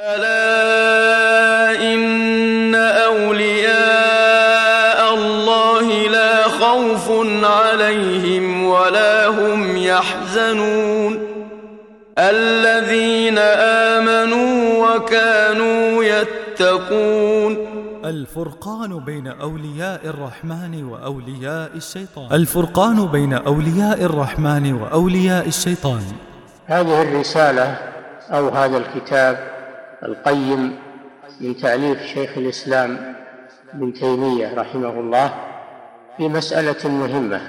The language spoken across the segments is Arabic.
ألا إن أولياء الله لا خوف عليهم ولا هم يحزنون الذين آمنوا وكانوا يتقون. الفرقان بين أولياء الرحمن وأولياء الشيطان. الفرقان بين أولياء الرحمن وأولياء الشيطان. هذه الرسالة أو هذا الكتاب القيم من تأليف شيخ الإسلام ابن تيمية رحمه الله في مسألة مهمة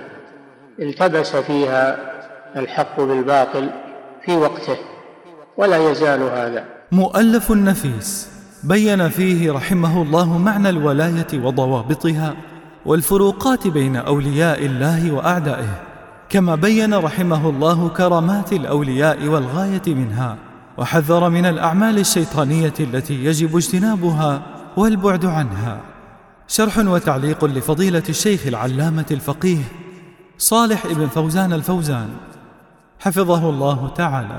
التبس فيها الحق بالباطل في وقته ولا يزال هذا. مؤلف نفيس بين فيه رحمه الله معنى الولاية وضوابطها والفروقات بين أولياء الله وأعدائه، كما بين رحمه الله كرامات الأولياء والغاية منها، وحذر من الأعمال الشيطانية التي يجب اجتنابها والبعد عنها. شرح وتعليق لفضيلة الشيخ العلامة الفقيه صالح ابن فوزان الفوزان حفظه الله تعالى.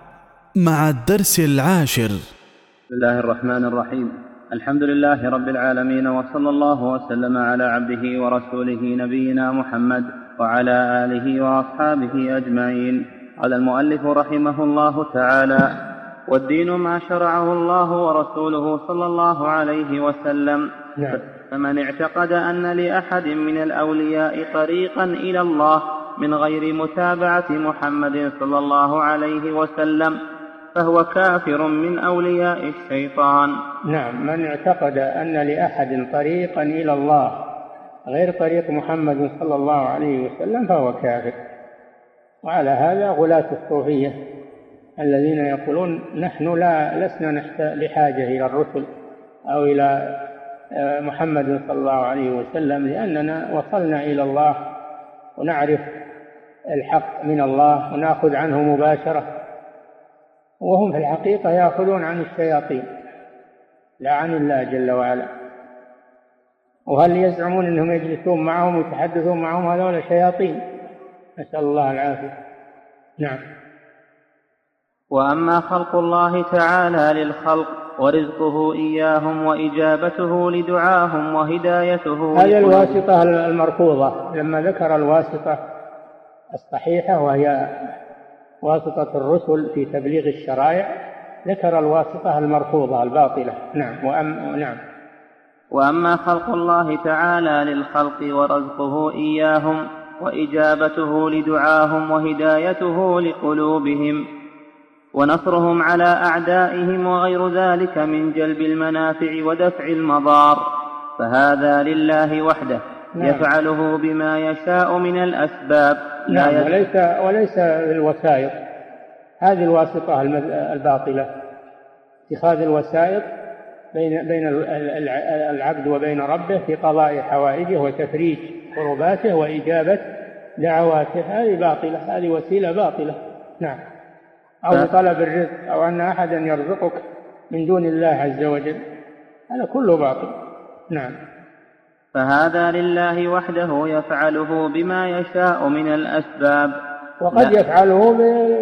مع الدرس 10. بسم الله الرحمن الرحيم. الحمد لله رب العالمين، وصلى الله وسلم على عبده ورسوله نبينا محمد وعلى آله وأصحابه أجمعين. قال المؤلف رحمه الله تعالى: والدين ما شرعه الله ورسوله صلى الله عليه وسلم. فمن اعتقد أن لأحد من الأولياء طريقا إلى الله من غير متابعة محمد صلى الله عليه وسلم فهو كافر من أولياء الشيطان. نعم، من اعتقد أن لأحد طريقا إلى الله غير طريق محمد صلى الله عليه وسلم فهو كافر. وعلى هذا غلاة الصوفية الذين يقولون نحن لسنا بحاجة إلى الرسل أو إلى محمد صلى الله عليه وسلم، لأننا وصلنا إلى الله ونعرف الحق من الله ونأخذ عنه مباشرة، وهم في الحقيقة يأخذون عن الشياطين لا عن الله جل وعلا. وهل يزعمون أنهم يجلسون معهم ويتحدثون معهم؟ هذول شياطين، نسأل الله العافية. نعم. وأما خلق الله تعالى للخلق ورزقه إياهم وإجابته لدعاهم وهدايته، هذه الواسطة المرفوضة. لما ذكر الواسطة الصحيحة وهي واسطة الرسل في تبليغ الشرائع ذكر الواسطة المرفوضة الباطلة. نعم. وأما خلق الله تعالى للخلق ورزقه إياهم وإجابته لدعاهم وهدايته لقلوبهم ونصرهم على أعدائهم وغير ذلك من جلب المنافع ودفع المضار، فهذا لله وحده يفعله بما يشاء من الأسباب. وليس الوسائط. هذه الواسطة الباطلة، اتخاذ الوسائط بين العبد وبين ربه في قضاء حوائجه وتفريج كرباته وإجابة دعواته، هذه باطلة، هذه وسيلة باطلة. نعم. أو طلب الرزق، أو أن أحدا يرزقك من دون الله عز وجل، هذا كله باطل. نعم. فهذا لله وحده يفعله بما يشاء من الأسباب، وقد يفعله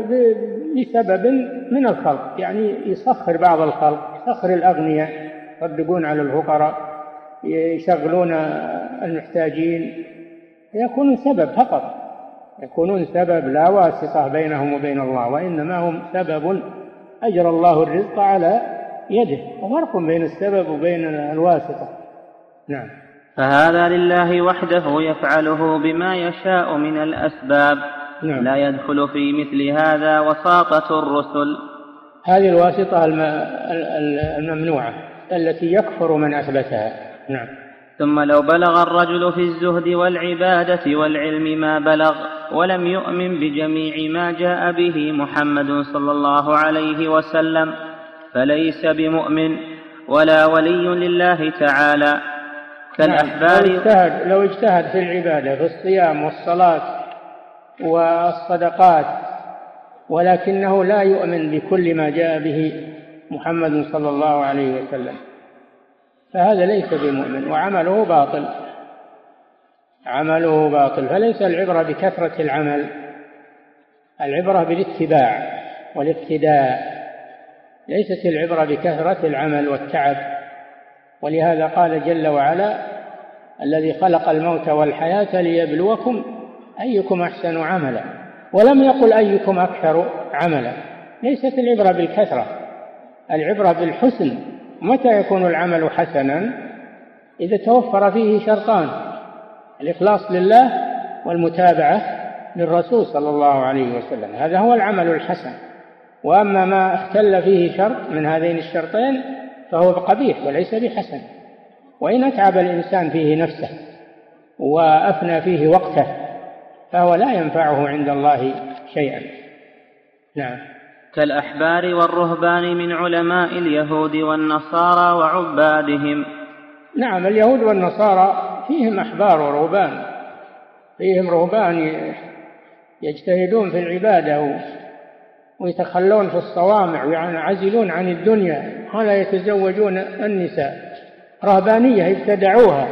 بسبب من الخلق، يعني يسخر بعض الخلق، يسخر الأغنياء يصدقون على الفقراء، يشغلون المحتاجين، يكونون سبب فقط، يكونون سبب لا واسطة بينهم وبين الله، وإنما هم سبب أجرى الله الرزق على يده، وفرق بين السبب وبين الواسطة. نعم. فهذا لله وحده يفعله بما يشاء من الأسباب. نعم. لا يدخل في مثل هذا وساطة الرسل. هذه الواسطة الممنوعة التي يكفر من أثبتها. نعم. ثم لو بلغ الرجل في الزهد والعبادة والعلم ما بلغ ولم يؤمن بجميع ما جاء به محمد صلى الله عليه وسلم فليس بمؤمن ولا ولي لله تعالى كالأحبار. لو اجتهد في العبادة في الصيام والصلاة والصدقات ولكنه لا يؤمن بكل ما جاء به محمد صلى الله عليه وسلم فهذا ليس بمؤمن وعمله باطل، عمله باطل. فليس العبرة بكثرة العمل، العبرة بالاتباع والاقتداء. ليست العبرة بكثرة العمل والتعب. ولهذا قال جل وعلا: الذي خلق الموت والحياة ليبلوكم أيكم أحسن عملا، ولم يقل أيكم أكثر عملا. ليست العبرة بالكثرة، العبرة بالحسن. متى يكون العمل حسنا؟ إذا توفر فيه شرطان: الإخلاص لله والمتابعة للرسول صلى الله عليه وسلم، هذا هو العمل الحسن. وأما ما اختل فيه شرط من هذين الشرطين فهو قبيح وليس بحسن، وإن أتعب الإنسان فيه نفسه وأفنى فيه وقته فهو لا ينفعه عند الله شيئا. نعم. كالأحبار والرهبان من علماء اليهود والنصارى وعبادهم. نعم، اليهود والنصارى فيهم أحبار ورهبان، فيهم رهبان يجتهدون في العبادة ويتخلون في الصوامع ويعزلون عن الدنيا، ولا يتزوجون النساء، رهبانية ابتدعوها.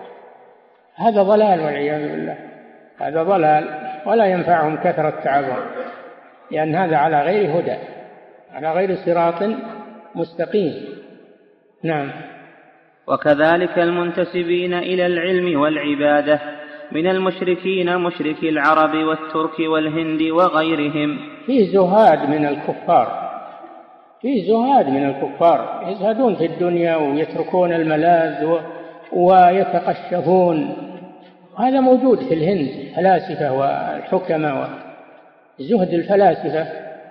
هذا ضلال والعياذ بالله، هذا ضلال، ولا ينفعهم كثرة تعبهم، لأن هذا على غير هدى، على غير صراط مستقيم. نعم. وكذلك المنتسبين إلى العلم والعبادة من المشركين مشركي العرب والترك والهند وغيرهم. فيه زهاد من الكفار، فيه زهاد من الكفار يزهدون في الدنيا ويتركون الملاذ ويتقشفون. هذا موجود في الهند، الفلاسفة والحكماء، زهد الفلاسفة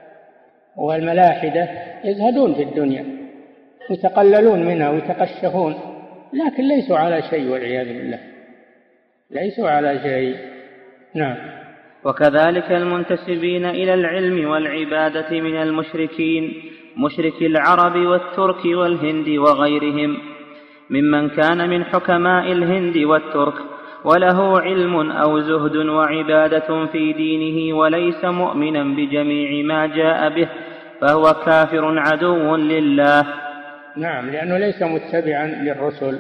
والملاحدة يزهدون في الدنيا يتقللون منها ويتقشفون، لكن ليسوا على شيء والعياذ بالله، ليسوا على شيء. نعم. وكذلك المنتسبين إلى العلم والعبادة من المشركين مشركي العرب والترك والهند وغيرهم ممن كان من حكماء الهند والترك وله علم أو زهد وعبادة في دينه وليس مؤمنا بجميع ما جاء به فهو كافر عدو لله. نعم، لأنه ليس متبعا للرسل،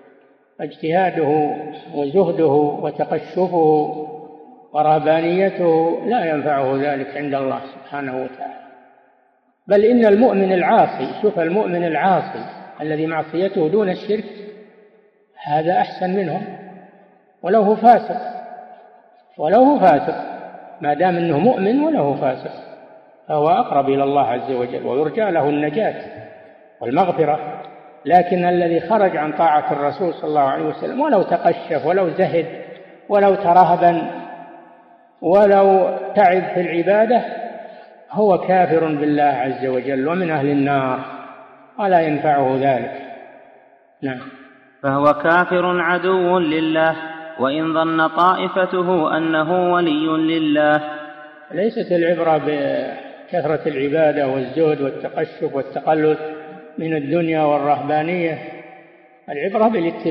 اجتهاده وزهده وتقشفه ورهبانيته لا ينفعه ذلك عند الله سبحانه وتعالى. بل إن المؤمن العاصي، شوف المؤمن العاصي الذي معصيته دون الشرك، هذا أحسن منهم ولو هو فاسق، ولو هو فاسق، ما دام أنه مؤمن وله فاسق فهو أقرب إلى الله عز وجل ويرجى له النجاة والمغفرة. لكن الذي خرج عن طاعة الرسول صلى الله عليه وسلم ولو تقشف ولو زهد ولو ترهبا ولو تعب في العبادة هو كافر بالله عز وجل ومن أهل النار ولا ينفعه ذلك. نعم. فهو كافر عدو لله وإن ظن طائفته أنه ولي لله. ليست العبرة بكثرة العبادة والزهد والتقشف والتقلل من الدنيا والرهبانية، العبرة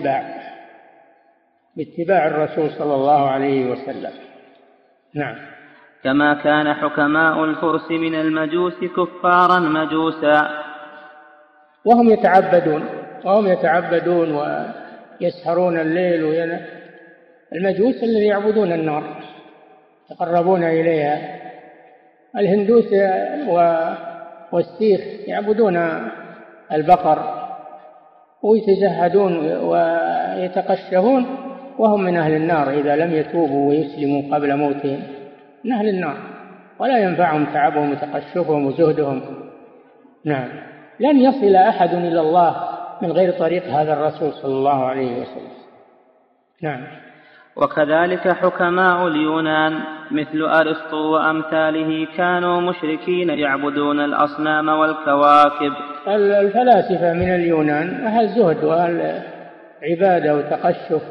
باتباع الرسول صلى الله عليه وسلم. نعم. كما كان حكماء الفرس من المجوس كفارا مجوسا وهم يتعبدون ويسهرون الليل. المجوس الذي يعبدون النار يتقربون إليها. الهندوس والسيخ يعبدون البقر ويتزهدون ويتقشفون وهم من أهل النار إذا لم يتوبوا ويسلموا قبل موتهم، من أهل النار ولا ينفعهم تعبهم وتقشفهم وزهدهم. نعم. لن يصل أحد إلى الله من غير طريق هذا الرسول صلى الله عليه وسلم. نعم. وكذلك حكماء اليونان مثل أرسطو وأمثاله كانوا مشركين يعبدون الأصنام والكواكب. الفلاسفة من اليونان أهل زهد وأهل عبادة وتقشف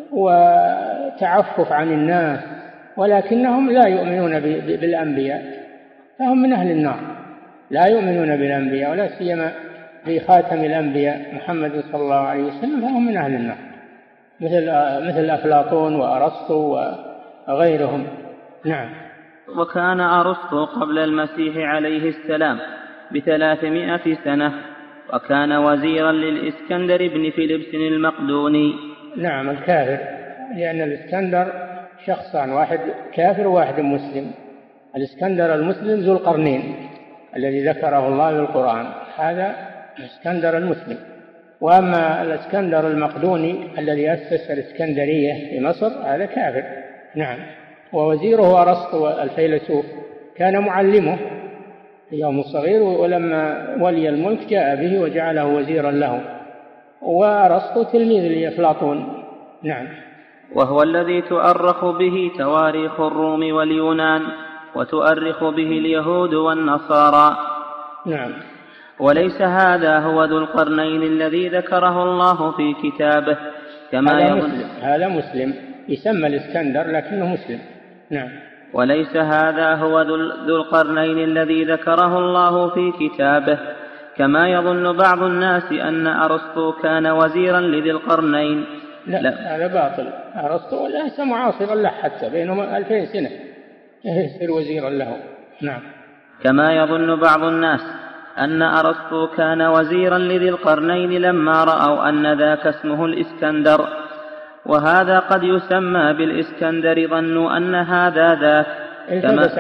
وتعفف عن الناس، ولكنهم لا يؤمنون بالأنبياء، فهم من أهل النار، لا يؤمنون بالأنبياء ولا سيما بخاتم الأنبياء محمد صلى الله عليه وسلم، فهم من أهل النار مثل أفلاطون وأرسطو وغيرهم. نعم. وكان أرسطو قبل المسيح عليه السلام ب300 سنة وكان وزيرا للإسكندر بن فيلبس المقدوني. نعم، الكافر، لأن الإسكندر شخصان، واحد كافر وواحد مسلم. الإسكندر المسلم ذو القرنين الذي ذكره الله في القرآن، هذا الإسكندر المسلم. وأما الإسكندر المقدوني الذي أسس الإسكندرية في مصر هذا كافر. نعم. ووزيره أرسطو الفيلسوف كان معلمه في يوم صغير، ولما ولي الملك جاء به وجعله وزيرا له. وأرسطو تلميذ لأفلاطون. نعم. وهو الذي تؤرخ به تواريخ الروم واليونان وتؤرخ به اليهود والنصارى. نعم. وليس هذا هو ذو القرنين الذي ذكره الله في كتابه كما هذا مسلم يسمى الإسكندر لكنه مسلم. نعم. وليس هذا هو ذو القرنين الذي ذكره الله في كتابه كما يظن بعض الناس أن أرسطو كان وزيرا لذي القرنين. لا هذا باطل. أرسطو ليس معاصرا له، حتى بينهم 2000 سنة يصير وزيرا له. نعم. كما يظن بعض الناس أن أرسطو كان وزيرا لذي القرنين لما رأوا أن ذاك اسمه الإسكندر، وهذا قد يسمى بالإسكندر، ظنوا أن هذا ذاك. التبس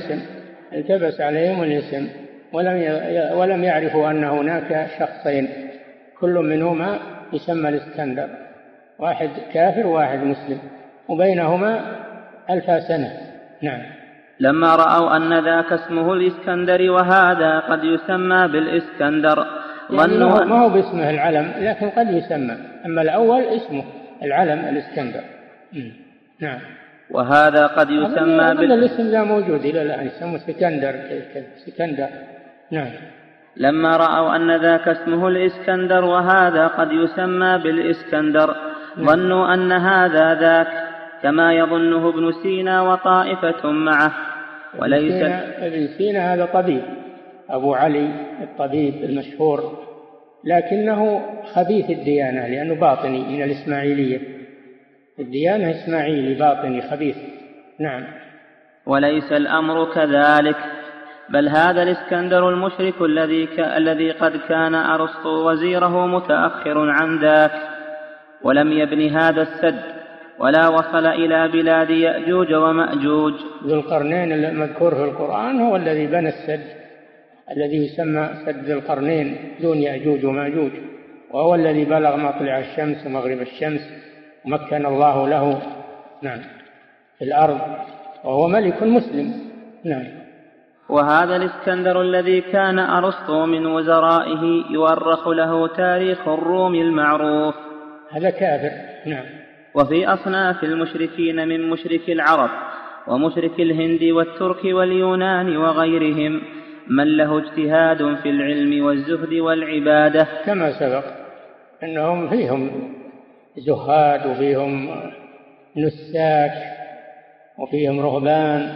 عليهم الاسم ولم يعرفوا أن هناك شخصين كل منهما يسمى الإسكندر، واحد كافر وواحد مسلم، وبينهما 1000 سنة. نعم. لما رأوا أن ذاك اسمه الإسكندر وهذا قد يسمى بالإسكندر ظنوا يعني ما هو باسمه العلم، لكن قد يسمى، أما الأول اسمه العلم الإسكندر. نعم. وهذا قد يسمى الاسم لا موجود إلى الآن، يسمى سكندر. نعم. لما رأوا أن ذاك اسمه الإسكندر وهذا قد يسمى بالإسكندر ظنوا أن هذا ذاك كما يظنه ابن سينا وطائفة معه. وليس ابن سينا هذا طبيب، أبو علي الطبيب المشهور، لكنه خبيث الديانة لأنه باطني من الإسماعيلية، الديانة إسماعيلي باطني خبيث. نعم. وليس الأمر كذلك، بل هذا الإسكندر المشرك الذي قد كان أرسطو وزيره متأخر عن ذاك، ولم يبن هذا السد ولا وصل إلى بلاد يأجوج ومأجوج. ذو القرنين المذكور في القرآن هو الذي بنى السد الذي يسمى سد ذي القرنين دون يأجوج ومأجوج، وهو الذي بلغ مطلع الشمس ومغرب الشمس ومكن الله له نعم في الأرض، وهو ملك مسلم. نعم. وهذا الإسكندر الذي كان أرسطو من وزرائه يؤرخ له تاريخ الروم المعروف، هذا كافر. نعم. وفي أصناف المشركين من مشرك العرب ومشرك الهند والترك واليونان وغيرهم من له اجتهاد في العلم والزهد والعبادة، كما سبق أنهم فيهم زهاد وفيهم نساك وفيهم رهبان،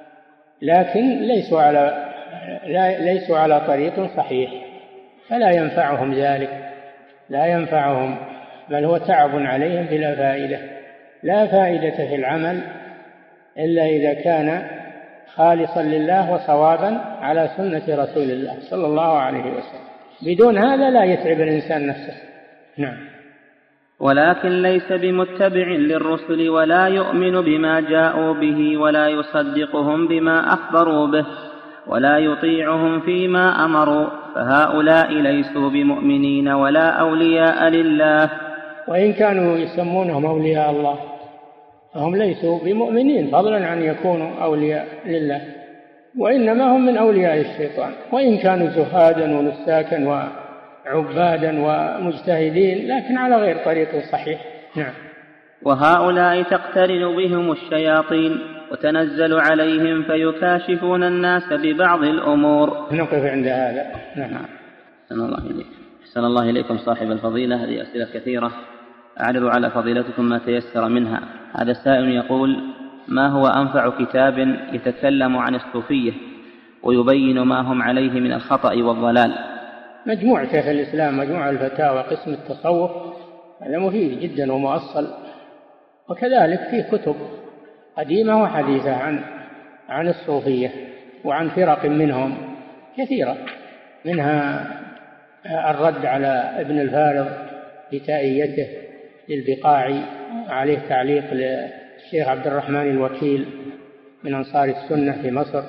لكن ليسوا على طريق صحيح، فلا ينفعهم ذلك، لا ينفعهم، بل هو تعب عليهم بلا فائدة. لا فائدة في العمل إلا إذا كان خالصا لله وصوابا على سنة رسول الله صلى الله عليه وسلم، بدون هذا لا يتعب الإنسان نفسه. نعم. ولكن ليس بمتبع للرسل ولا يؤمن بما جاءوا به ولا يصدقهم بما أخبروا به ولا يطيعهم فيما أمروا، فهؤلاء ليسوا بمؤمنين ولا أولياء لله. وإن كانوا يسمونهم أولياء الله فهم ليسوا بمؤمنين فضلا عن يكونوا أولياء لله، وإنما هم من أولياء الشيطان، وإن كانوا زهادا ونساكا وعبادا ومجتهدين، لكن على غير طريق صحيح. نعم. وهؤلاء تقترن بهم الشياطين وتنزل عليهم فيكاشفون الناس ببعض الأمور. نقف عند هذا. نعم. أحسن الله إليكم صاحب الفضيلة. هذه أسئلة كثيرة أعرض على فضيلتكم ما تيسر منها. هذا السائل يقول: ما هو أنفع كتاب يتكلم عن الصوفية ويبين ما هم عليه من الخطأ والضلال؟ مجموع شيخ الإسلام، مجموع الفتاوى، قسم التصوف، هذا مفيد جدا ومؤصل، وكذلك فيه كتب قديمة وحديثة عن الصوفية وعن فرق منهم كثيرة، منها الرد على ابن الفارض في تائيته للبقاعي، عليه تعليق للشيخ عبد الرحمن الوكيل من أنصار السنة في مصر،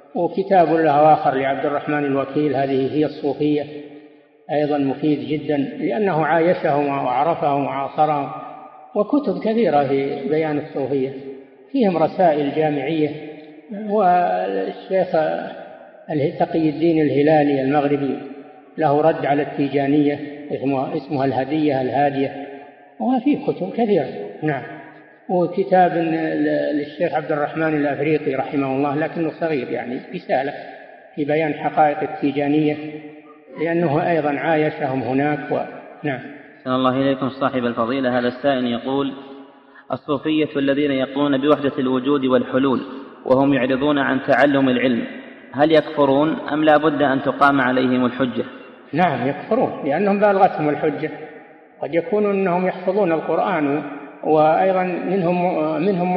وكتاب له آخر لعبد الرحمن الوكيل، هذه هي الصوفية، أيضا مفيد جدا لأنه عايشهم وعرفهم وعاصرهم، وكتب كثيرة في بيان الصوفية فيهم رسائل جامعية. والشيخ تقي الدين الهلالي المغربي له رد على التيجانية اسمها الهدية الهادية، وفيه كتب كثيرة. نعم. وكتاب للشيخ عبد الرحمن الأفريقي رحمه الله لكنه صغير، يعني رسالة في بيان حقائق التيجانية لأنه أيضا عايشهم هناك. نعم. أحسن الله إليكم صاحب الفضيلة. هذا السائل يقول: الصوفية الذين يقولون بوحدة الوجود والحلول وهم يعرضون عن تعلم العلم، هل يكفرون أم لا بد أن تقام عليهم الحجة؟ نعم يكفرون، لأنهم بالغتهم الحجة. قد يكون أنهم يحفظون القرآن، وأيضا منهم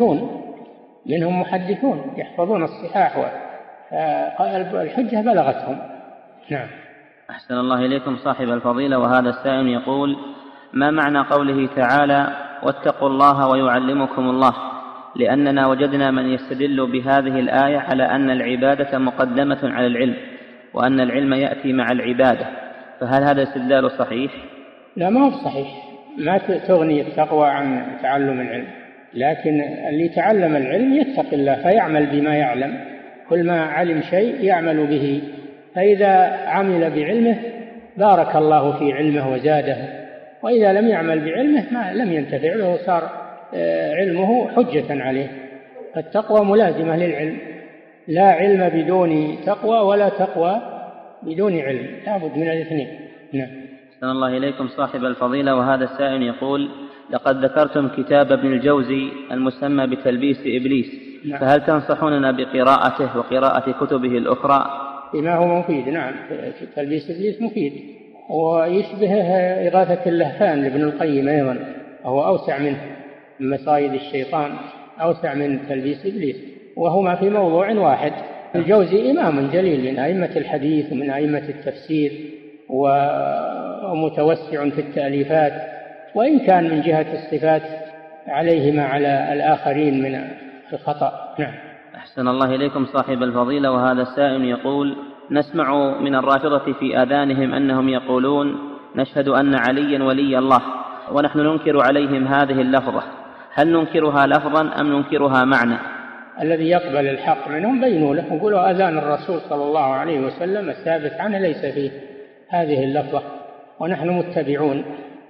محدثون يحفظون الصحاح، الحجة بلغتهم. نعم. أحسن الله إليكم صاحب الفضيلة. وهذا السائل يقول: ما معنى قوله تعالى: واتقوا الله ويعلمكم الله؟ لأننا وجدنا من يستدل بهذه الآية على أن العبادة مقدمة على العلم، وأن العلم يأتي مع العبادة، فهل هذا استدلال صحيح؟ لا، ما هو صحيح. ما تغني التقوى عن تعلم العلم، لكن اللي تعلم العلم يتقي الله فيعمل بما يعلم، كل ما علم شيء يعمل به، فإذا عمل بعلمه بارك الله في علمه وزاده، وإذا لم يعمل بعلمه ما لم ينتفع له صار علمه حجة عليه. فالتقوى ملازمة للعلم، لا علم بدون تقوى ولا تقوى بدون علم، لابد من الاثنين. نعم. أحسن الله إليكم صاحب الفضيلة. وهذا السائل يقول: لقد ذكرتم كتاب ابن الجوزي المسمى بتلبيس إبليس، نعم. فهل تنصحوننا بقراءته وقراءة كتبه الأخرى؟ بما هو مفيد. نعم، تلبيس إبليس مفيد، ويشبه إغاثة اللهفان لابن القيم أيضا، وهو أوسع منه، من مصايد الشيطان أوسع من تلبيس إبليس، وهما في موضوع واحد. الجوزي إمام جليل من أئمة الحديث ومن أئمة التفسير، ومتوسع في التأليفات، وإن كان من جهة الصفات عليهما على الآخرين من الخطأ. نعم. أحسن الله إليكم صاحب الفضيلة. وهذا السائل يقول: نسمع من الرافضة في آذانهم أنهم يقولون: نشهد أن عليا ولي الله، ونحن ننكر عليهم هذه اللفظة، هل ننكرها لفظا أم ننكرها معنى؟ الذي يقبل الحق منهم بينوا له وقولوا أذان الرسول صلى الله عليه وسلم الثابت عنه ليس فيه هذه اللفظة، ونحن متبعون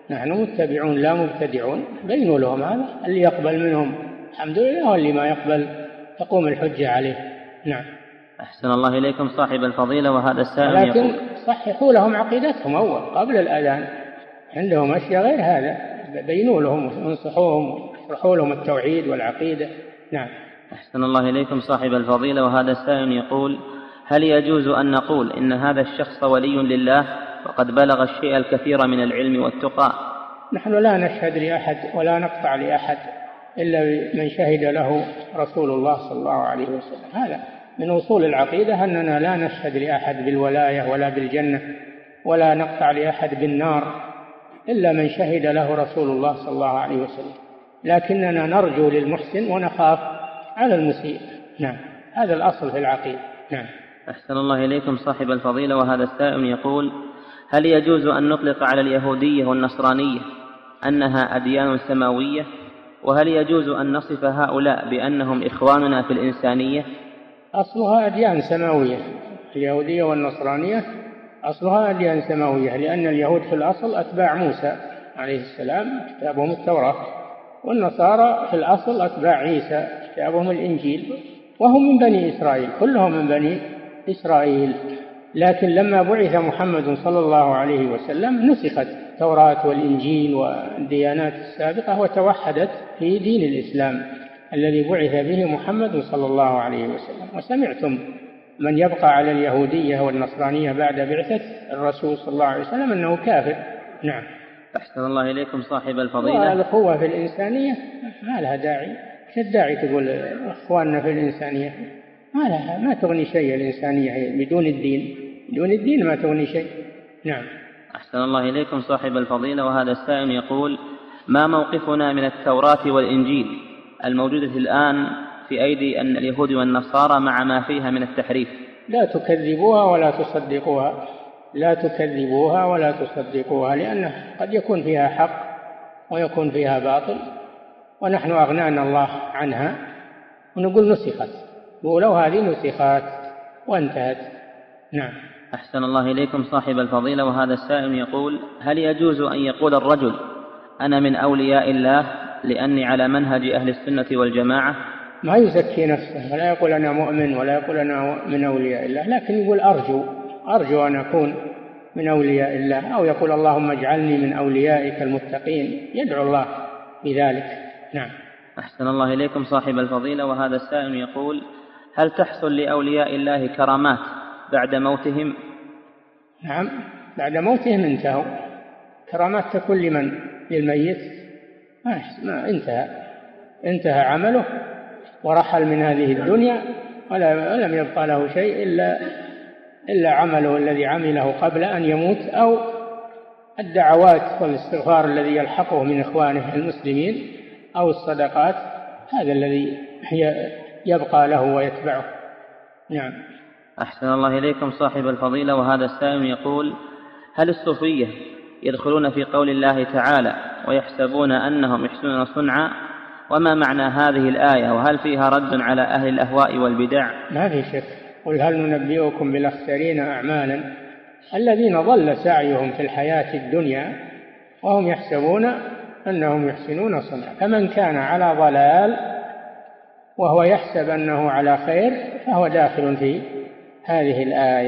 لا مبتدعون، بينوا لهم هذا. اللي يقبل منهم الحمد لله، واللي ما يقبل تقوم الحجة عليه. نعم. أحسن الله إليكم صاحب الفضيلة. وهذا السائل لكن صححوا لهم عقيدتهم أول قبل الأذان، عندهم أشياء غير هذا، بينوا لهم وانصحوهم واشرحوا لهم التوحيد والعقيدة. نعم. أحسن الله إليكم صاحب الفضيلة. وهذا السائل يقول: هل يجوز أن نقول إن هذا الشخص ولي لله وقد بلغ الشيء الكثير من العلم والتقى؟ نحن لا نشهد لأحد ولا نقطع لأحد إلا من شهد له رسول الله صلى الله عليه وسلم. هذا من أصول العقيدة، أننا لا نشهد لأحد بالولاية ولا بالجنة، ولا نقطع لأحد بالنار إلا من شهد له رسول الله صلى الله عليه وسلم، لكننا نرجو للمحسن ونخاف على المسيء. نعم، هذا الأصل في العقيدة. نعم. أحسن الله إليكم صاحب الفضيلة. وهذا السائل يقول: هل يجوز أن نطلق على اليهودية والنصرانية أنها أديان سماوية؟ وهل يجوز أن نصف هؤلاء بأنهم إخواننا في الإنسانية؟ أصلها أديان سماوية، اليهودية والنصرانية أصلها أديان سماوية، لأن اليهود في الأصل أتباع موسى عليه السلام كتابهم التوراة، والنصارى في الأصل أتباع عيسى كتابهم الإنجيل، وهم من بني إسرائيل، كلهم من بني إسرائيل. لكن لما بعث محمد صلى الله عليه وسلم نسخت التوراة والإنجيل والديانات السابقة وتوحدت في دين الإسلام الذي بعث به محمد صلى الله عليه وسلم. وسمعتم من يبقى على اليهودية والنصرانية بعد بعثة الرسول صلى الله عليه وسلم أنه كافر. نعم. أحسن الله إليكم صاحب الفضيلة. والأخوة في الإنسانية ما لها داعي، كالداعي تقول أخواننا في الإنسانية، ما تغني شيء الإنسانية بدون الدين ما تغني شيء. نعم. أحسن الله إليكم صاحب الفضيلة. وهذا السائل يقول: ما موقفنا من التوراة والإنجيل الموجودة الآن في أيدي أن اليهود والنصارى مع ما فيها من التحريف؟ لا تكذبوها ولا تصدقوها، لا تكذبوها ولا تصدقوها، لأنه قد يكون فيها حق ويكون فيها باطل، ونحن أغنانا الله عنها ونقول نسخت، ولو هذه نسخت وانتهت. نعم. أحسن الله إليكم صاحب الفضيلة. وهذا السائل يقول: هل يجوز أن يقول الرجل أنا من أولياء الله لأني على منهج أهل السنة والجماعة؟ ما يزكي نفسه ولا يقول أنا مؤمن ولا يقول أنا من أولياء الله، لكن يقول أرجو أن أكون من أولياء الله، أو يقول اللهم اجعلني من أوليائك المتقين، يدعو الله بذلك. نعم. أحسن الله إليكم صاحب الفضيلة. وهذا السائل يقول: هل تحصل لأولياء الله كرامات بعد موتهم؟ نعم، بعد موتهم انتهوا. كرامات تكون لمن؟ للميت؟ ما انتهى عمله ورحل من هذه الدنيا ولم يبقى له شيء إلا عمله الذي عمله قبل أن يموت، أو الدعوات والاستغفار الذي يلحقه من إخوانه المسلمين، أو الصدقات، هذا الذي يبقى له ويتبعه. نعم. أحسن الله إليكم صاحب الفضيلة. وهذا السائل يقول: هل الصوفية يدخلون في قول الله تعالى ويحسبون أنهم يحسنون صنعا؟ وما معنى هذه الآية؟ وهل فيها رد على أهل الأهواء والبدع؟ ما في شك. قل هل ننبئكم بالأخسرين أعمالا الذين ضل سعيهم في الحياة الدنيا وهم يحسبون أنهم يحسنون صنعا. فمن كان على ضلال وهو يحسب أنه على خير فهو داخل في هذه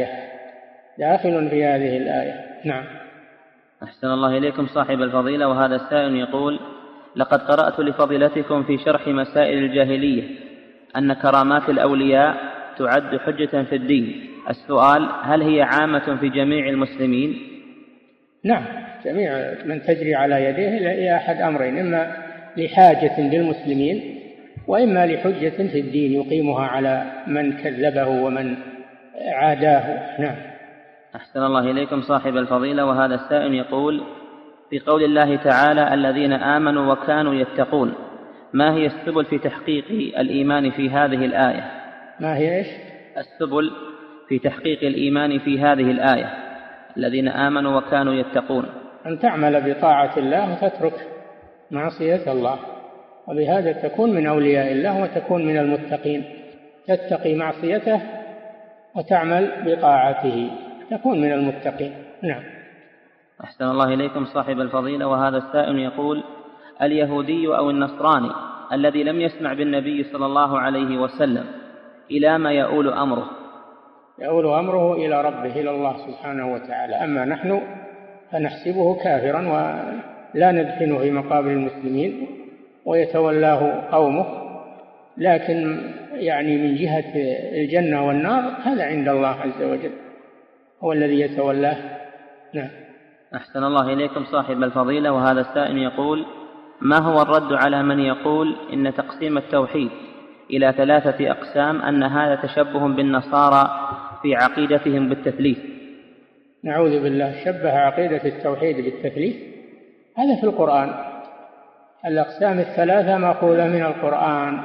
الآية. نعم. أحسن الله إليكم صاحب الفضيلة. وهذا السائل يقول: لقد قرأت لفضيلتكم في شرح مسائل الجاهلية أن كرامات الأولياء تعد حجة في الدين. السؤال: هل هي عامة في جميع المسلمين؟ نعم، جميع من تجري على يديه إلى أحد أمرين: إما لحاجة للمسلمين، وإما لحجة في الدين يقيمها على من كذبه ومن عاداه. نعم. أحسن الله إليكم صاحب الفضيلة. وهذا السائل يقول: في قول الله تعالى الذين آمنوا وكانوا يتقون، ما هي السبل في تحقيق الإيمان في هذه الآية؟ ما هي إيش؟ السبل في تحقيق الإيمان في هذه الآية الذين آمنوا وكانوا يتقون. أن تعمل بطاعة الله وتترك معصية الله، وبهذا تكون من أولياء الله وتكون من المتقين. تتقي معصيته وتعمل بطاعته تكون من المتقين. نعم. أحسن الله إليكم صاحب الفضيلة. وهذا السائل يقول: اليهودي أو النصراني الذي لم يسمع بالنبي صلى الله عليه وسلم إلى ما يؤول أمره؟ يؤول أمره إلى ربه، إلى الله سبحانه وتعالى. أما نحن فنحسبه كافرا ولا ندفنه في مقابر المسلمين ويتولاه قومه، لكن يعني من جهة الجنة والنار هذا عند الله عز وجل، هو الذي يتولاه. نعم. أحسن الله إليكم صاحب الفضيلة. وهذا السائل يقول: ما هو الرد على من يقول إن تقسيم التوحيد إلى 3 أقسام أن هذا تشبه بالنصارى في عقيدتهم بالتثليث؟ نعوذ بالله، شبه عقيدة التوحيد بالتثليث. هذا في القرآن. الأقسام 3 مأخوذة من القرآن،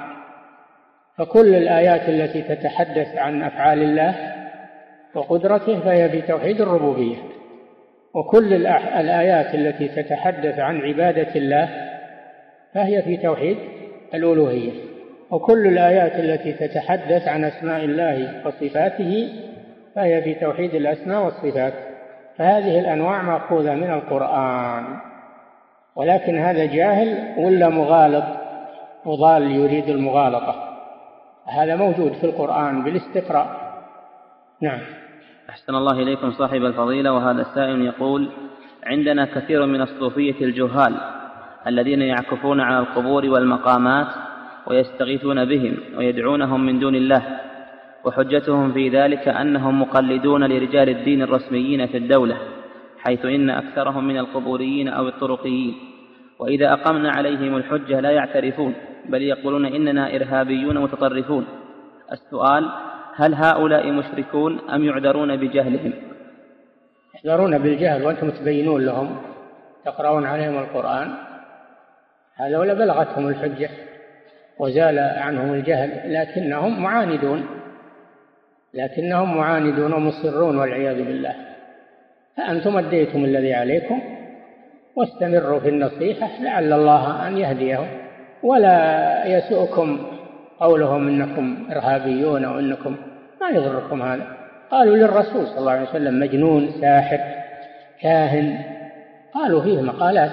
فكل الآيات التي تتحدث عن أفعال الله وقدرته فهي في توحيد الربوبية، وكل الآيات التي تتحدث عن عبادة الله فهي في توحيد الألوهية، وكل الآيات التي تتحدث عن أسماء الله وصفاته فهي في توحيد الأسماء والصفات. فهذه الأنواع مأخوذة من القرآن، ولكن هذا جاهل ولا مغالط وضال يريد المغالطة. هذا موجود في القرآن بالاستقراء. نعم. أحسن الله إليكم صاحب الفضيلة. وهذا السائل يقول: عندنا كثير من الصوفية الجهال الذين يعكفون على القبور والمقامات ويستغيثون بهم ويدعونهم من دون الله، وحجتهم في ذلك أنهم مقلدون لرجال الدين الرسميين في الدولة، حيث إن أكثرهم من القبوريين أو الطرقيين، وإذا أقمنا عليهم الحجة لا يعترفون بل يقولون إننا إرهابيون متطرفون. السؤال: هل هؤلاء مشركون أم يعذرون بجهلهم؟ يعذرون بالجهل وأنتم تبينون لهم، تقرؤون عليهم القرآن، هذا ولا بلغتهم الحجة. وزال عنهم الجهل، لكنهم معاندون ومصرون والعياذ بالله. فأنتم أديتم الذي عليكم واستمروا في النصيحة لعل الله أن يهديهم، ولا يسؤكم قولهم إنكم إرهابيون وإنكم ما يضركم هذا. قالوا للرسول صلى الله عليه وسلم مجنون، ساحر، كاهن، قالوا فيه مقالات،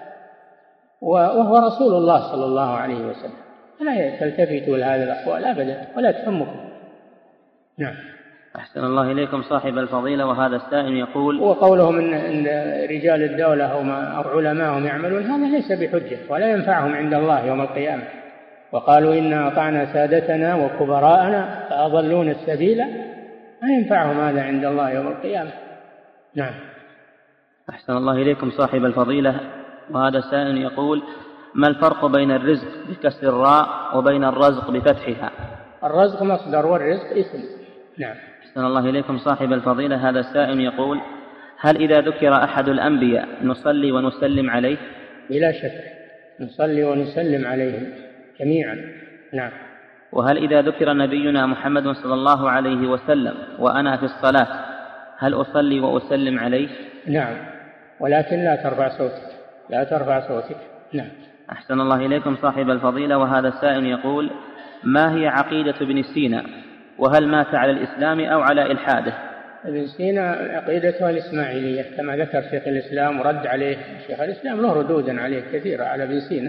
وهو رسول الله صلى الله عليه وسلم، فلا تلتفتوا لهذه الأقوال أبدا ولا تهمكم. نعم. أحسن الله إليكم صاحب الفضيلة. وهذا السائل يقول: وقولهم إن رجال الدولة أو علماءهم يعملون هذا ليس بحجة ولا ينفعهم عند الله يوم القيامة. وقالوا إنا أطعنا سادتنا وكبراءنا فأضلون السبيل، ما ينفعهم هذا عند الله يوم القيامة. نعم. أحسن الله إليكم صاحب الفضيلة. وهذا السائل يقول: ما الفرق بين الرزق بكسر الراء وبين الرزق بفتحها؟ الرزق مصدر والرزق اسم. نعم. أحسن الله إليكم صاحب الفضيلة. هذا السائل يقول: هل إذا ذكر أحد الأنبياء نصلي ونسلم عليه؟ بلا شك نصلي ونسلم عليهم جميعا. نعم. وهل إذا ذكر نبينا محمد صلى الله عليه وسلم وأنا في الصلاة هل أصلي وأسلم عليه؟ نعم، ولكن لا ترفع صوتك. نعم. أحسن الله إليكم صاحب الفضيلة. وهذا السائل يقول: ما هي عقيدة ابن سينا؟ وهل مات على الإسلام أو على إلحاده؟ ابن سينا عقيدته الإسماعيلية كما ذكر شيخ الإسلام، ورد عليه شيخ الإسلام، له ردودا عليه كثيرة على ابن سينا،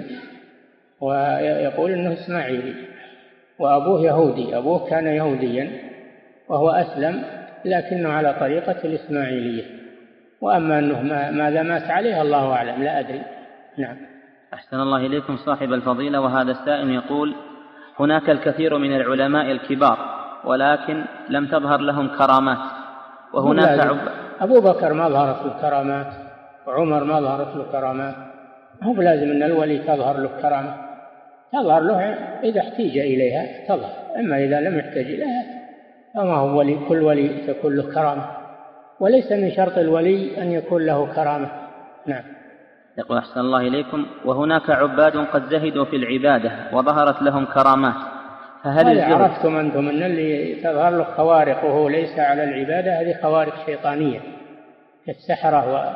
ويقول إنه إسماعيلي، وأبوه يهودي، أبوه كان يهوديا وهو أسلم لكنه على طريقة الإسماعيلية. وأما أنه ماذا مات عليه الله أعلم، لا أدري. نعم. أحسن الله إليكم صاحب الفضيلة. وهذا السائل يقول: هناك الكثير من العلماء الكبار ولكن لم تظهر لهم كرامات، وهناك أبو بكر ما ظهرت له كرامات، وعمر ما ظهرت له كرامات. هو لازم أن الولي تظهر له كرامة، تظهر له إذا احتيج إليها تظهر، أما إذا لم يحتاج إليها فما هو ولي، كل ولي تكون له كرامة، وليس من شرط الولي أن يكون له كرامة. نعم. يقول: أحسن الله إليكم: وهناك عباد قد زهدوا في العبادة وظهرت لهم كرامات، فهل عرفتم أنتم أن اللي تظهر له خوارق وهو ليس على العبادة هذه خوارق شيطانية، السحرة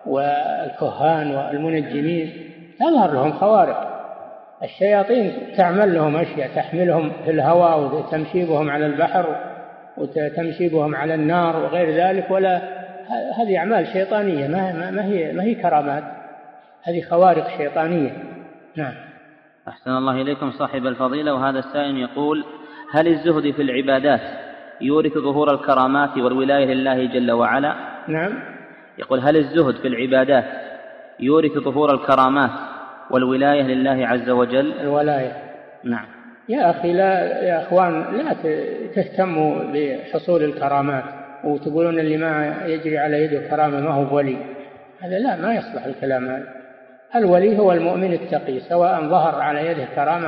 والكهان والمنجمين تظهر لهم خوارق. الشياطين تعمل لهم أشياء، تحملهم في الهواء وتمشي بهم على البحر وتمشي بهم على النار وغير ذلك، ولا هذه أعمال شيطانية، ما هي كرامات، هذه خوارق شيطانية. نعم. أحسن الله إليكم صاحب الفضيلة. وهذا السائل يقول: هل الزهد في العبادات يورث ظهور الكرامات والولاية لله جل وعلا؟ نعم. يقول: هل الزهد في العبادات يورث ظهور الكرامات والولاية لله عز وجل؟ الولاية. نعم. يا أخي يا أخوان لا تهتموا بحصول الكرامات وتقولون اللي ما يجري على يده كرامة ما هو ولي، هذا لا، ما يصلح الكلام هذا. الولي هو المؤمن التقي سواء ظهر على يده كرامة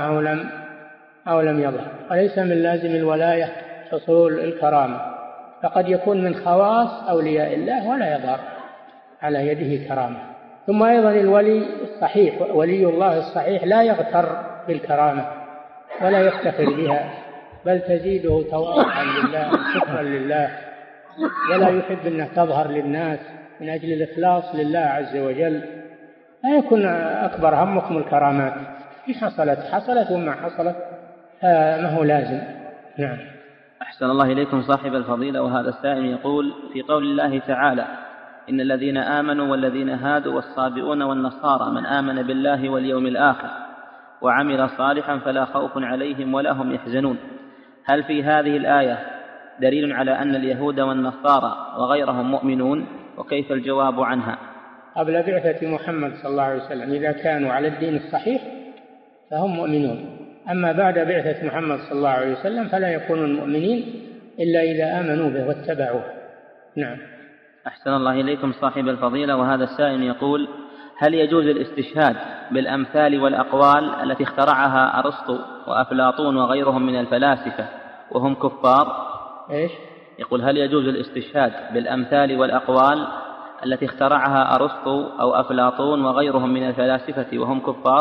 أو لم يظهر، وليس من لازم الولاية حصول الكرامة، فقد يكون من خواص أولياء الله ولا يظهر على يده كرامة. ثم أيضا الولي الصحيح، ولي الله الصحيح لا يغتر بالكرامة ولا يفتخر بها، بل تزيده تواضعا لله شكرا لله، ولا يحب أنها تظهر للناس من أجل الإخلاص لله عز وجل. لا يكون أكبر همكم الكرامات، إن حصلت وما حصلت ما هو لازم. نعم. أحسن الله إليكم صاحب الفضيلة. وهذا السائل يقول: في قول الله تعالى: إن الذين آمنوا والذين هادوا والصابئون والنصارى من آمن بالله واليوم الآخر وعمل صالحا فلا خوف عليهم ولا هم يحزنون، هل في هذه الآية دليل على أن اليهود والنصارى وغيرهم مؤمنون؟ وكيف الجواب عنها؟ قبل بعثة محمد صلى الله عليه وسلم إذا كانوا على الدين الصحيح فهم مؤمنون، أما بعد بعثة محمد صلى الله عليه وسلم فلا يكونون مؤمنين إلا إذا آمنوا به واتبعوه. نعم. أحسن الله إليكم صاحب الفضيلة. وهذا السائل يقول: هل يجوز الاستشهاد بالأمثال والأقوال التي اخترعها أرسطو وأفلاطون وغيرهم من الفلاسفة وهم كفار؟ إيش؟ يقول: هل يجوز الاستشهاد بالأمثال والأقوال التي اخترعها أرسطو أو أفلاطون وغيرهم من الفلاسفة وهم كفار؟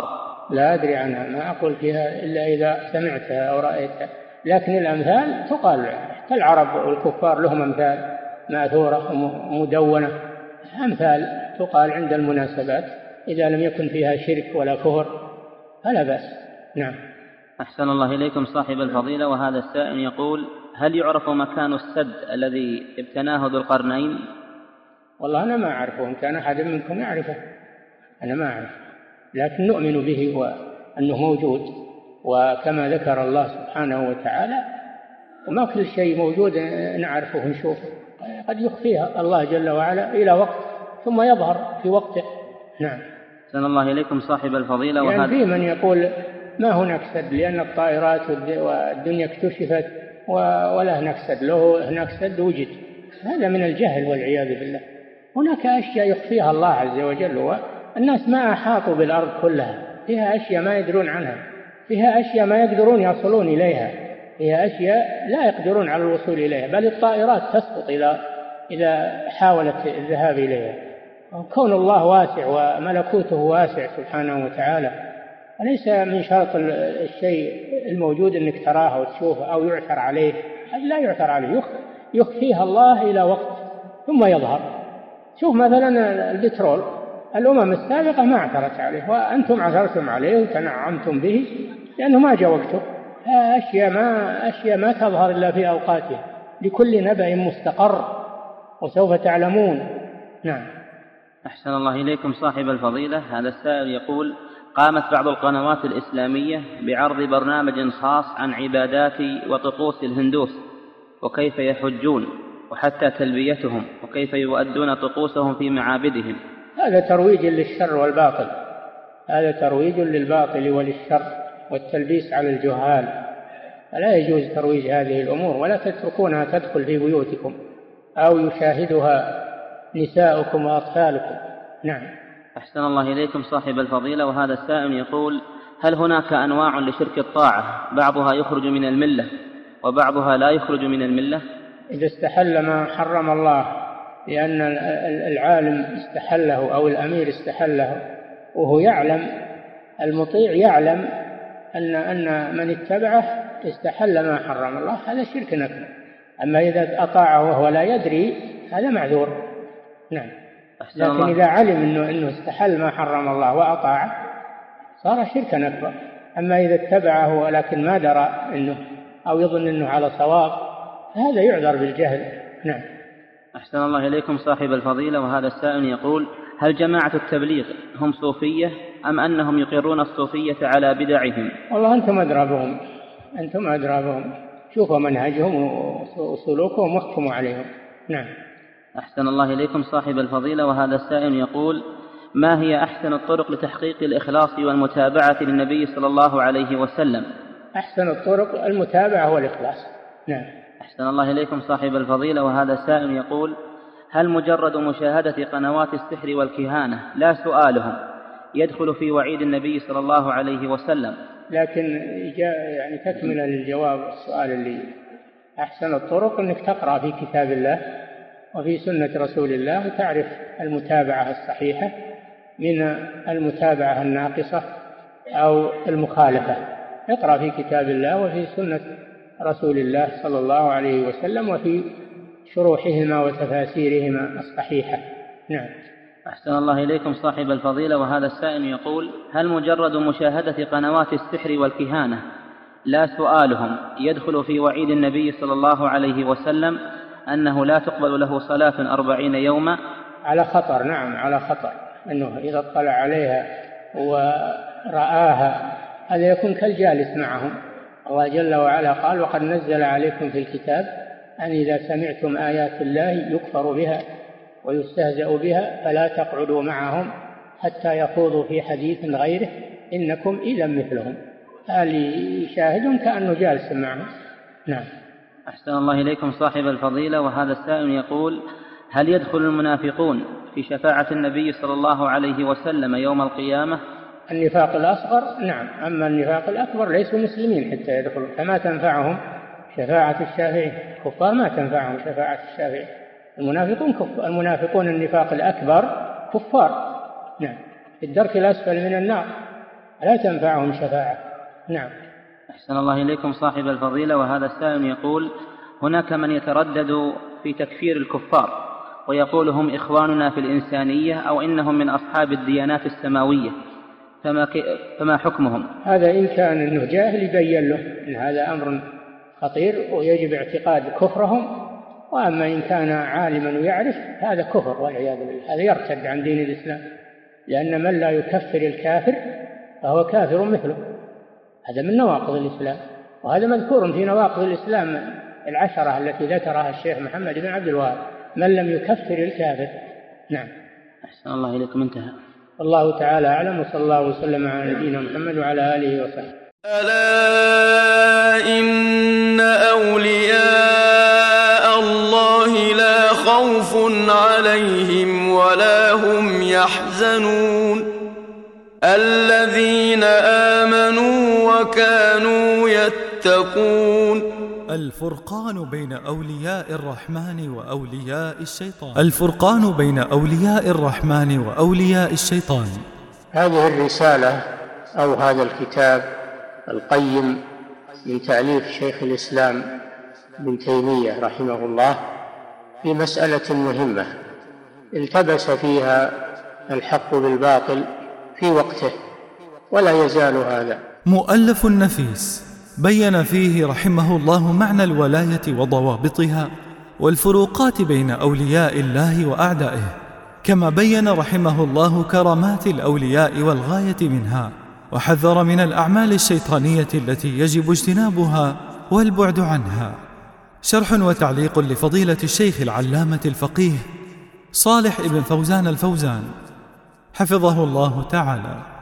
لا أدري عنها، ما أقول فيها إلا إذا سمعتها أو رأيتها، لكن الأمثال تقال كالعرب والكفار لهم أمثال ماثورة ومدونة، أمثال تقال عند المناسبات إذا لم يكن فيها شرك ولا كفر فلا بأس. نعم. أحسن الله إليكم صاحب الفضيلة، وهذا السائل يقول: هل يعرف مكان السد الذي ابتناه ذو القرنين؟ والله أنا ما أعرفه، إن كان أحد منكم يعرفه أنا ما أعرف، لكن نؤمن به وأنه موجود، وكما ذكر الله سبحانه وتعالى وما كل شيء موجود نعرفه ونشوفه، قد يخفيها الله جل وعلا إلى وقت ثم يظهر في وقته. نعم. أحسن الله إليكم صاحب الفضيلة. يعني في من يقول ما هناك سد لأن الطائرات والدنيا اكتشفت ولا هناك سد، له هناك سد وجد، هذا من الجهل والعياذ بالله. هناك أشياء يخفيها الله عز وجل، والناس ما أحاطوا بالأرض كلها، فيها أشياء ما يدرون عنها، فيها أشياء ما يقدرون يصلون إليها، فيها أشياء لا يقدرون على الوصول إليها، بل الطائرات تسقط إذا حاولت الذهاب إليها. كون الله واسع وملكوته واسع سبحانه وتعالى، وليس من شرط الشيء الموجود أنك تراه وتشوفه أو يعثر عليه، لا يعثر عليه، يخفيها الله إلى وقت ثم يظهر. شوف مثلا البترول، الأمم السابقة ما عثرت عليه وأنتم عثرتم عليه وتنعمتم به لأنه ما جاء وقته. أشياء ما تظهر إلا في أوقاتها، لكل نبأ مستقر وسوف تعلمون. نعم. أحسن الله إليكم صاحب الفضيلة. هذا السائل يقول: قامت بعض القنوات الإسلامية بعرض برنامج خاص عن عبادات وطقوس الهندوس وكيف يحجون وحتى تلبيتهم وكيف يؤدون طقوسهم في معابدهم. هذا ترويج للشر والباطل، هذا ترويج للباطل وللشر والتلبيس على الجهال، فلا يجوز ترويج هذه الأمور، ولا تتركونها تدخل في بيوتكم أو يشاهدها نساؤكم وأطفالكم. نعم. أحسن الله إليكم صاحب الفضيلة. وهذا السائل يقول: هل هناك أنواع لشرك الطاعة بعضها يخرج من الملة وبعضها لا يخرج من الملة؟ إذا استحل ما حرم الله لأن العالم استحله أو الأمير استحله وهو يعلم، المطيع يعلم أن من اتبعه استحل ما حرم الله، هذا شرك أكبر. أما إذا أطاعه وهو لا يدري هذا معذور. نعم. لكن إذا علم أنه استحل ما حرم الله وأطاعه صار شركا أكبر. أما إذا اتبعه ولكن ما درى أنه أو يظن أنه على صواب هذا يعذر بالجهل. نعم. أحسن الله إليكم صاحب الفضيلة. وهذا السائل يقول: هل جماعة التبليغ هم صوفية أم أنهم يقرون الصوفية على بدعهم؟ والله أنتم أدرى بهم، شوفوا منهجهم وسلوكهم واحكموا عليهم. نعم. أحسن الله إليكم صاحب الفضيلة. وهذا السائل يقول: ما هي أحسن الطرق لتحقيق الإخلاص والمتابعة للنبي صلى الله عليه وسلم؟ أحسن الطرق المتابعة والإخلاص. نعم. أحسن الله إليكم صاحب الفضيلة. وهذا السائل يقول: هل مجرد مشاهدة قنوات السحر والكهانة لا سؤالهم يدخل في وعيد النبي صلى الله عليه وسلم؟ لكن يعني تكمل للجواب السؤال اللي أحسن الطرق أنك تقرأ في كتاب الله وفي سنة رسول الله وتعرف المتابعة الصحيحة من المتابعة الناقصة أو المخالفة. اقرأ في كتاب الله وفي سنة رسول الله صلى الله عليه وسلم وفي شروحهما وتفاسيرهما الصحيحة. نعم. أحسن الله إليكم صاحب الفضيلة. وهذا السائل يقول: هل مجرد مشاهدة قنوات السحر والكهانة لا سؤالهم يدخل في وعيد النبي صلى الله عليه وسلم أنه لا تقبل له صلاة 40 يوما؟ على خطر. نعم، على خطر، أنه إذا اطلع عليها ورآها هذا يكون كالجالس معهم. الله جل وعلا قال: وقد نزل عليكم في الكتاب أن إذا سمعتم آيات الله يكفر بها ويستهزأ بها فلا تقعدوا معهم حتى يخوضوا في حديث غيره إنكم إذا مثلهم. هل يشاهدون كأنه جالس معهم. نعم. أحسن الله إليكم صاحب الفضيلة. وهذا السائل يقول: هل يدخل المنافقون في شفاعة النبي صلى الله عليه وسلم يوم القيامة؟ النفاق الأصغر نعم، أما النفاق الأكبر ليسوا مسلمين حتى يدخلوا، فما تنفعهم شفاعة الشافعين. الكفار ما تنفعهم شفاعة الشافعين. المنافقون النفاق الأكبر كفار. نعم. في الدرك الأسفل من النار. لا تنفعهم شفاعة. نعم. أحسن الله إليكم صاحب الفضيلة. وهذا السائل يقول: هناك من يتردد في تكفير الكفار ويقول هم إخواننا في الإنسانية أو إنهم من أصحاب الديانات السماوية، فما حكمهم؟ هذا إن كان أنه جاهل يبين له إن هذا أمر خطير ويجب اعتقاد كفرهم، وأما إن كان عالما ويعرف هذا كفر والعياذ بالله، هذا يرتد عن دين الإسلام، لأن من لا يكفر الكافر فهو كافر مثله. هذا من نواقض الإسلام، وهذا مذكور في نواقض الإسلام 10 التي ذكرها الشيخ محمد بن عبد الوهاب: من لم يكفر الكافر. نعم. أحسن الله إليكم. انتهى. والله تعالى أعلم، وصلى الله وسلم على نبينا محمد وعلى آله وصحبه. ألا إن أولياء الله لا خوف عليهم ولا هم يحزنون الذين آمنوا وكانوا يتقون. الفرقان بين أولياء الرحمن وأولياء الشيطان. الفرقان بين أولياء الرحمن وأولياء الشيطان. هذه الرسالة أو هذا الكتاب القيم من تأليف شيخ الإسلام ابن تيمية رحمه الله في مسألة مهمة التبس فيها الحق بالباطل في وقته، ولا يزال هذا. مؤلف نفيس بين فيه رحمه الله معنى الولاية وضوابطها والفروقات بين أولياء الله وأعدائه، كما بين رحمه الله كرامات الأولياء والغاية منها، وحذر من الأعمال الشيطانية التي يجب اجتنابها والبعد عنها. شرح وتعليق لفضيلة الشيخ العلامة الفقيه صالح ابن فوزان الفوزان حفظه الله تعالى.